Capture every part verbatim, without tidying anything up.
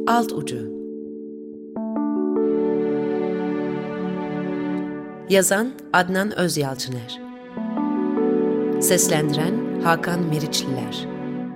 Alt ucu. Yazan Adnan Özyalçıner. Seslendiren Hakan Meriçliler.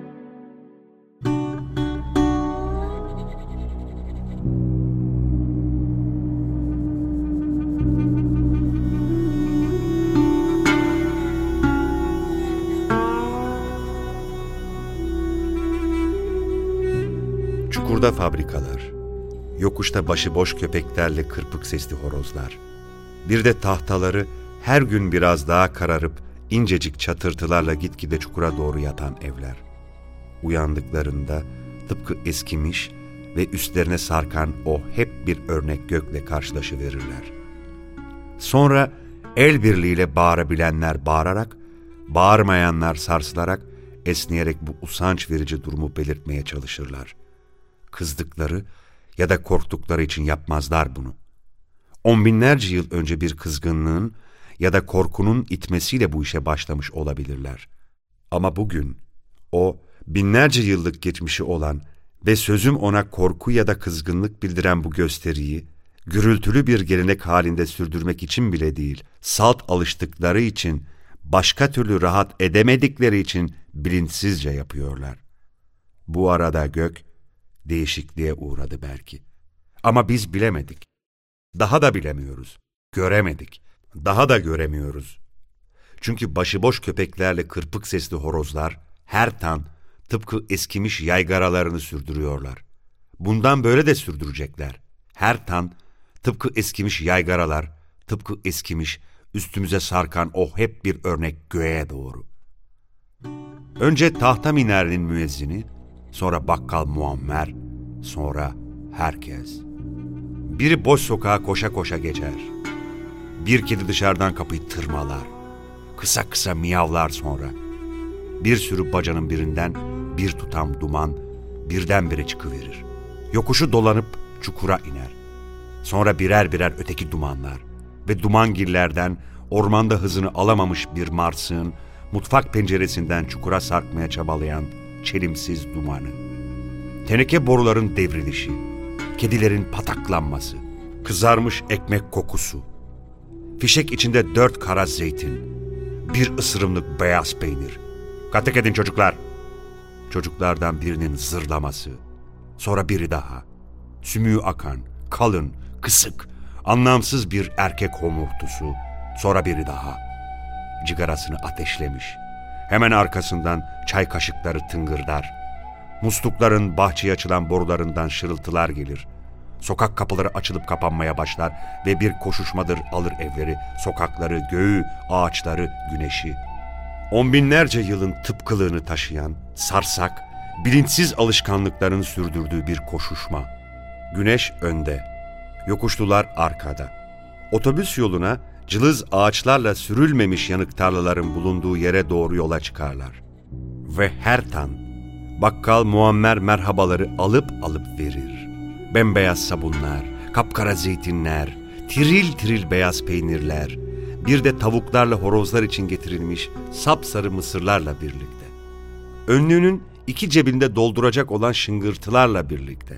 Çukurda fabrikalar, yokuşta başıboş köpeklerle kırpık sesli horozlar, bir de tahtaları her gün biraz daha kararıp incecik çatırtılarla gitgide çukura doğru yatan evler. Uyandıklarında tıpkı eskimiş ve üstlerine sarkan o hep bir örnek gökle karşılaşıverirler. Sonra el birliğiyle bağırabilenler bağırarak, bağırmayanlar sarsılarak, esneyerek bu usanç verici durumu belirtmeye çalışırlar. Kızdıkları ya da korktukları için yapmazlar bunu. On binlerce yıl önce bir kızgınlığın ya da korkunun itmesiyle bu işe başlamış olabilirler. Ama bugün o binlerce yıllık geçmişi olan ve sözüm ona korku ya da kızgınlık bildiren bu gösteriyi gürültülü bir gelenek halinde sürdürmek için bile değil, salt alıştıkları için, başka türlü rahat edemedikleri için bilinçsizce yapıyorlar. Bu arada gök değişikliğe uğradı belki. Ama biz bilemedik. Daha da bilemiyoruz. Göremedik. Daha da göremiyoruz. Çünkü başıboş köpeklerle kırpık sesli horozlar her tan tıpkı eskimiş yaygaralarını sürdürüyorlar. Bundan böyle de sürdürecekler. Her tan tıpkı eskimiş yaygaralar, tıpkı eskimiş üstümüze sarkan o hep bir örnek göğe doğru. Önce tahta minarenin müezzini, sonra bakkal Muammer, sonra herkes. Biri boş sokağa koşa koşa geçer. Bir kedi dışarıdan kapıyı tırmalar. Kısa kısa miyavlar sonra. Bir sürü bacanın birinden bir tutam duman birdenbire çıkıverir. Yokuşu dolanıp çukura iner. Sonra birer birer öteki dumanlar ve dumangillerden ormanda hızını alamamış bir marsığın mutfak penceresinden çukura sarkmaya çabalayan çelimsiz dumanı. Teneke boruların devrilişi, kedilerin pataklanması, kızarmış ekmek kokusu, fişek içinde dört kara zeytin, bir ısırımlık beyaz peynir. Katek edin çocuklar. Çocuklardan birinin zırlaması, sonra biri daha. Sümüğü akan, kalın, kısık, anlamsız bir erkek homurtusu, sonra biri daha. Cigarasını ateşlemiş. Hemen arkasından çay kaşıkları tıngırdar. Muslukların bahçeye açılan borularından şırıltılar gelir. Sokak kapıları açılıp kapanmaya başlar ve bir koşuşmadır alır evleri, sokakları, göğü, ağaçları, güneşi. On binlerce yılın tıpkılığını taşıyan, sarsak, bilinçsiz alışkanlıkların sürdürdüğü bir koşuşma. Güneş önde, yokuşlular arkada. Otobüs yoluna cılız ağaçlarla sürülmemiş yanık tarlaların bulunduğu yere doğru yola çıkarlar. Ve her tan, bakkal Muammer merhabaları alıp alıp verir. Bembeyaz sabunlar, kapkara zeytinler, tiril tiril beyaz peynirler, bir de tavuklarla horozlar için getirilmiş sapsarı mısırlarla birlikte. Önlüğünün iki cebinde dolduracak olan şıngırtılarla birlikte.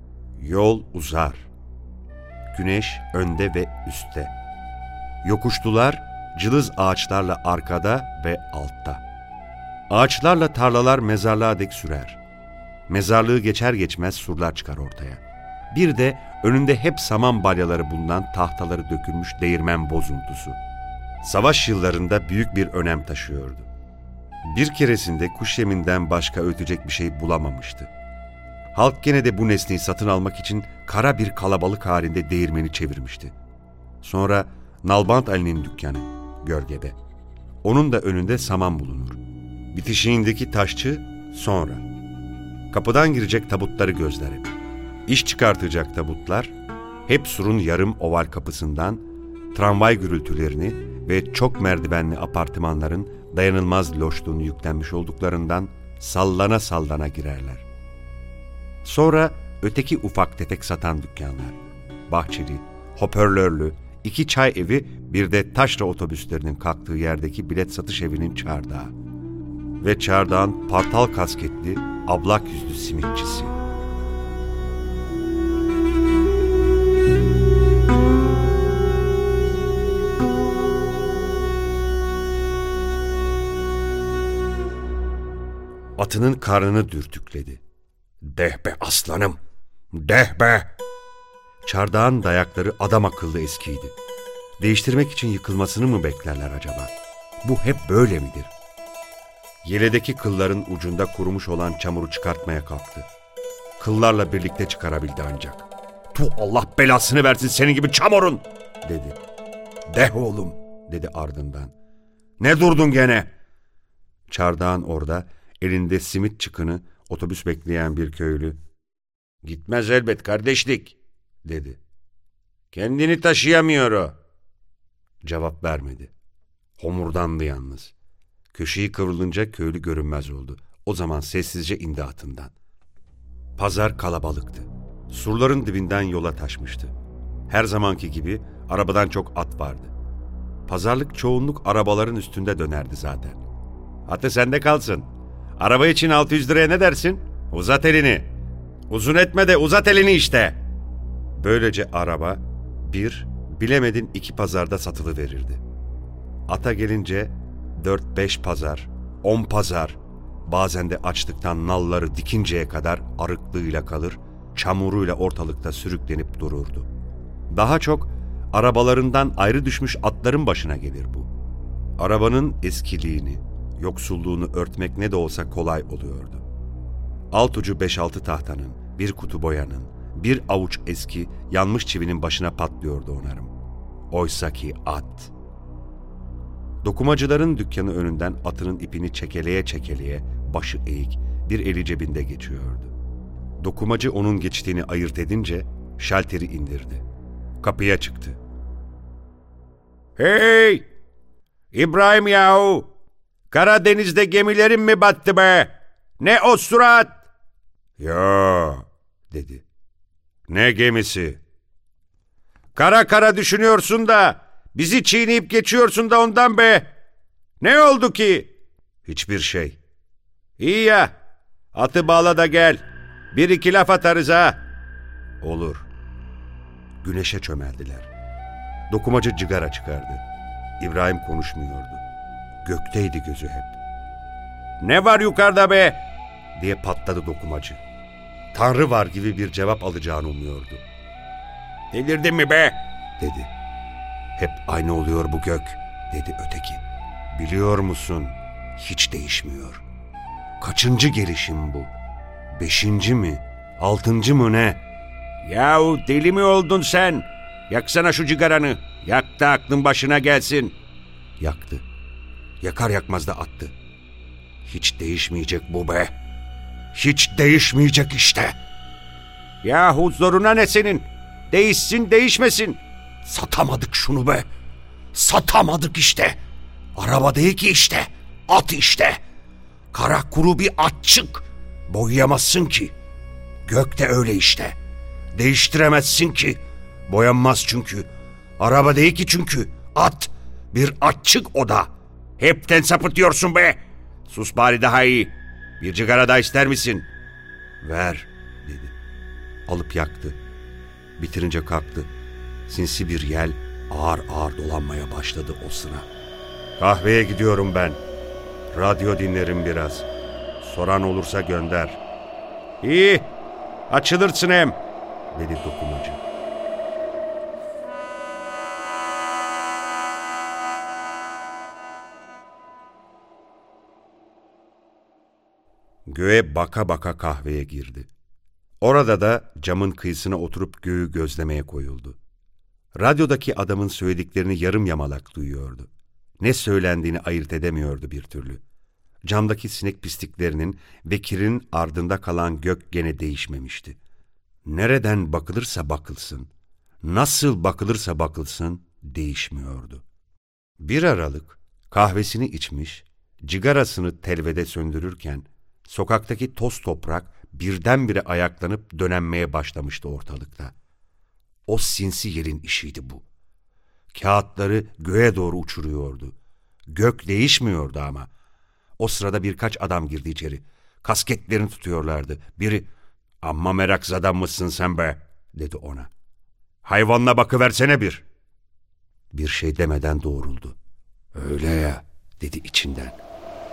Yol uzar. Güneş önde ve üstte. Yokuşlular cılız ağaçlarla arkada ve altta. Ağaçlarla tarlalar mezarlığa dek sürer. Mezarlığı geçer geçmez surlar çıkar ortaya. Bir de önünde hep saman balyaları bulunan tahtaları dökülmüş değirmen bozuntusu. Savaş yıllarında büyük bir önem taşıyordu. Bir keresinde kuş yeminden başka ötecek bir şey bulamamıştı. Halk gene de bu nesneyi satın almak için kara bir kalabalık halinde değirmeni çevirmişti. Sonra Nalbant Ali'nin dükkanı, gölgede. Onun da önünde saman bulunur. Bitişiğindeki taşçı sonra. Kapıdan girecek tabutları gözler hep. İş çıkartacak tabutlar hep surun yarım oval kapısından tramvay gürültülerini ve çok merdivenli apartmanların dayanılmaz loşluğunu yüklenmiş olduklarından sallana sallana girerler. Sonra öteki ufak tefek satan dükkanlar, bahçeli, hoparlörlü, iki çay evi, bir de taşra otobüslerinin kalktığı yerdeki bilet satış evinin çardağı. Ve çardağın partal kasketli, ablak yüzlü simitçisi. Atının karnını dürtükledi. "Deh be aslanım, deh be!" Çardağın dayakları adam akıllı eskiydi. Değiştirmek için yıkılmasını mı beklerler acaba? Bu hep böyle midir? Yeledeki kılların ucunda kurumuş olan çamuru çıkartmaya kalktı. Kıllarla birlikte çıkarabildi ancak. "Tu Allah belasını versin senin gibi çamurun!" dedi. "Deh oğlum!" dedi ardından. "Ne durdun gene?" Çardağın orada, elinde simit çıkını, otobüs bekleyen bir köylü, "Gitmez elbet kardeşlik," dedi. "Kendini taşıyamıyor o." Cevap vermedi. Homurdandı yalnız. Köşeyi kıvrılınca köylü görünmez oldu. O zaman sessizce indi atından. Pazar kalabalıktı. Surların dibinden yola taşmıştı. Her zamanki gibi arabadan çok at vardı. Pazarlık çoğunluk arabaların üstünde dönerdi zaten. "Atı sende kalsın. Araba için altı yüz liraya ne dersin? Uzat elini. Uzun etme de uzat elini işte." Böylece araba bir, bilemedin iki pazarda satılıverirdi. Ata gelince dört beş pazar, on pazar, bazen de açlıktan nalları dikinceye kadar arıklığıyla kalır, çamuruyla ortalıkta sürüklenip dururdu. Daha çok arabalarından ayrı düşmüş atların başına gelir bu. Arabanın eskiliğini, yoksulluğunu örtmek ne de olsa kolay oluyordu. Alt ucu beş altı tahtanın, bir kutu boyanın, bir avuç eski, yanmış çivinin başına patlıyordu onarım. Oysaki at. Dokumacıların dükkanı önünden atının ipini çekeleye çekeleye, başı eğik, bir eli cebinde geçiyordu. Dokumacı onun geçtiğini ayırt edince şalteri indirdi. Kapıya çıktı. "Hey! İbrahim yahu! Karadeniz'de gemilerin mi battı be? Ne o surat?" "Yo," dedi. "Ne gemisi? Kara kara düşünüyorsun da bizi çiğneyip geçiyorsun da ondan be. Ne oldu ki?" "Hiçbir şey." "İyi ya, atı bağla da gel. Bir iki laf atarız ha." "Olur." Güneşe çömeldiler. Dokumacı cigara çıkardı. İbrahim konuşmuyordu. Gökteydi gözü hep. "Ne var yukarıda be?" diye patladı dokumacı. Tanrı var gibi bir cevap alacağını umuyordu. "Delirdin mi be?" dedi. "Hep aynı oluyor bu gök," dedi öteki. "Biliyor musun? Hiç değişmiyor. Kaçıncı gelişim bu? Beşinci mi? Altıncı mı ne?" "Yahu deli mi oldun sen? Yaksana şu cigaranı. Yak da aklın başına gelsin." Yaktı. Yakar yakmaz da attı. "Hiç değişmeyecek bu be. Hiç değişmeyecek işte." "Yahu zoruna ne senin? Değişsin değişmesin." "Satamadık şunu be. Satamadık işte. Araba değil ki işte. At işte. Kara kuru bir atçık. Boyayamazsın ki. Gök de öyle işte. Değiştiremezsin ki. Boyanmaz çünkü. Araba değil ki çünkü. At. Bir atçık o da. Hepten sapıtıyorsun be. Sus bari daha iyi. Bir cigara daha ister misin?" "Ver," dedi. Alıp yaktı. Bitirince kalktı. Sinsi bir yel ağır ağır dolanmaya başladı o sıra. "Kahveye gidiyorum ben. Radyo dinlerim biraz. Soran olursa gönder." "İyi, açılırsın hem," dedi dokumacı. Göğe baka baka kahveye girdi. Orada da camın kıyısına oturup göğü gözlemeye koyuldu. Radyodaki adamın söylediklerini yarım yamalak duyuyordu. Ne söylendiğini ayırt edemiyordu bir türlü. Camdaki sinek pisliklerinin ve kirinin ardında kalan gök gene değişmemişti. Nereden bakılırsa bakılsın, nasıl bakılırsa bakılsın değişmiyordu. Bir aralık kahvesini içmiş, cigarasını telvede söndürürken sokaktaki toz toprak birdenbire ayaklanıp dönenmeye başlamıştı ortalıkta. O sinsi yerin işiydi bu. Kağıtları göğe doğru uçuruyordu. Gök değişmiyordu ama. O sırada birkaç adam girdi içeri. Kasketlerini tutuyorlardı. Biri, "Amma merakzadan mısın sen be?" dedi ona. "Hayvanla bakıversene bir." Bir şey demeden doğruldu. "Öyle ya," dedi içinden.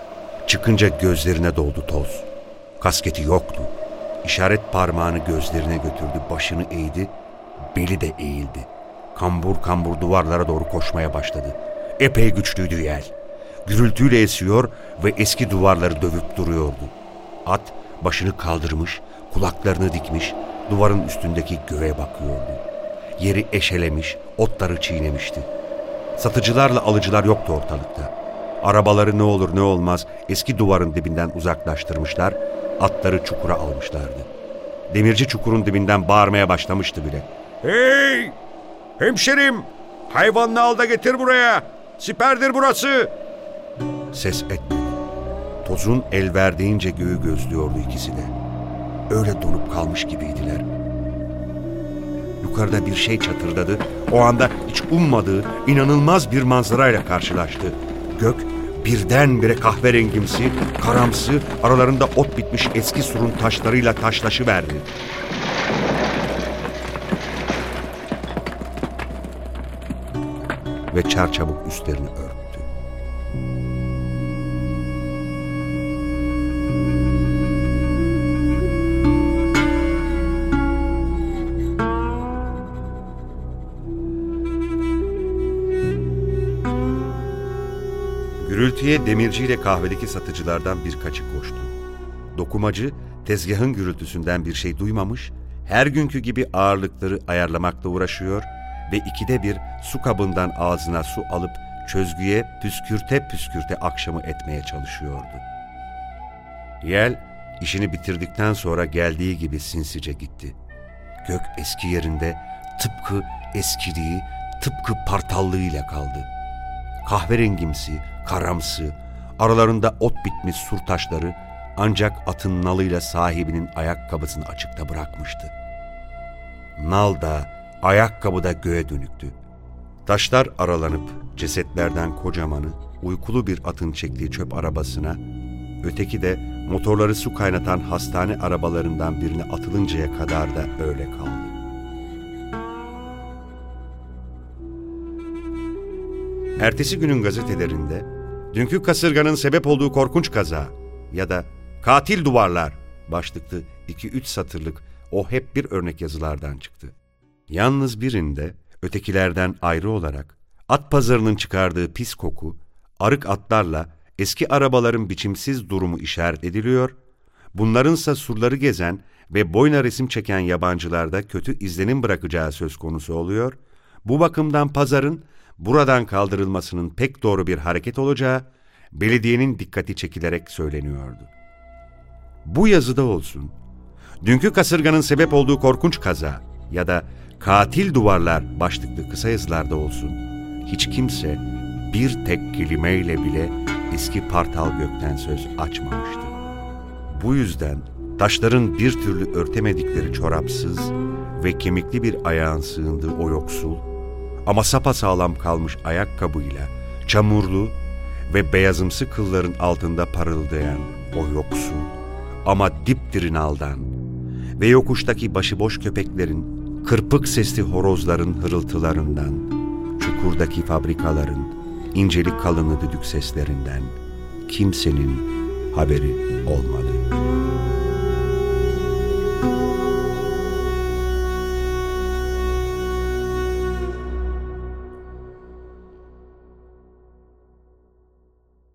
Çıkınca gözlerine doldu toz. Kasketi yoktu. İşaret parmağını gözlerine götürdü, başını eğdi, beli de eğildi. Kambur kambur duvarlara doğru koşmaya başladı. Epey güçlüydü yel. Gürültüyle esiyor ve eski duvarları dövüp duruyordu. At başını kaldırmış, kulaklarını dikmiş, duvarın üstündeki göğe bakıyordu. Yeri eşelemiş, otları çiğnemişti. Satıcılarla alıcılar yoktu ortalıkta. Arabaları ne olur ne olmaz eski duvarın dibinden uzaklaştırmışlar, atları çukura almışlardı. Demirci çukurun dibinden bağırmaya başlamıştı bile. "Hey! Hemşerim! Hayvanını al da getir buraya! Siperdir burası!" Ses etmedi. Tozun el verdiğince göğü gözlüyordu ikisi de. Öyle donup kalmış gibiydiler. Yukarıda bir şey çatırdadı. O anda hiç ummadığı inanılmaz bir manzarayla karşılaştı. Gök birdenbire kahverengimsi, karamsı, aralarında ot bitmiş eski surun taşlarıyla taşlaşıverdi. Ve çarçabuk üstlerini örttü. Gürültüye demirciyle kahvedeki satıcılardan birkaçı koştu. Dokumacı tezgahın gürültüsünden bir şey duymamış, her günkü gibi ağırlıkları ayarlamakla uğraşıyor ve ikide bir su kabından ağzına su alıp çözgüye püskürte püskürte akşamı etmeye çalışıyordu. Yel işini bitirdikten sonra geldiği gibi sinsice gitti. Gök eski yerinde tıpkı eskidiği, tıpkı partallığıyla kaldı. Kahverengimsi, karamsı, aralarında ot bitmiş sur taşları ancak atın nalıyla sahibinin ayakkabısını açıkta bırakmıştı. Nal da, ayakkabı da göğe dönüktü. Taşlar aralanıp cesetlerden kocamanı, uykulu bir atın çektiği çöp arabasına, öteki de motorları su kaynatan hastane arabalarından birine atılıncaya kadar da öyle kaldı. Ertesi günün gazetelerinde dünkü kasırganın sebep olduğu korkunç kaza ya da katil duvarlar başlıklı iki üç satırlık o hep bir örnek yazılardan çıktı. Yalnız birinde ötekilerden ayrı olarak at pazarının çıkardığı pis koku, arık atlarla eski arabaların biçimsiz durumu işaret ediliyor, bunlarınsa surları gezen ve boyuna resim çeken yabancılarda kötü izlenim bırakacağı söz konusu oluyor, bu bakımdan pazarın buradan kaldırılmasının pek doğru bir hareket olacağı belediyenin dikkati çekilerek söyleniyordu. Bu yazıda olsun, dünkü kasırganın sebep olduğu korkunç kaza ya da katil duvarlar başlıklı kısa yazılarda olsun, hiç kimse bir tek kelimeyle bile eski partal gökten söz açmamıştı. Bu yüzden taşların bir türlü örtemedikleri çorapsız ve kemikli bir ayağın sığındığı o yoksul, ama sapasağlam kalmış ayakkabıyla çamurlu ve beyazımsı kılların altında parıldayan o yoksul ama dipdiri naldan ve yokuştaki başıboş köpeklerin, kırpık sesli horozların hırıltılarından, çukurdaki fabrikaların inceli kalınlı düdük seslerinden kimsenin haberi olmadı.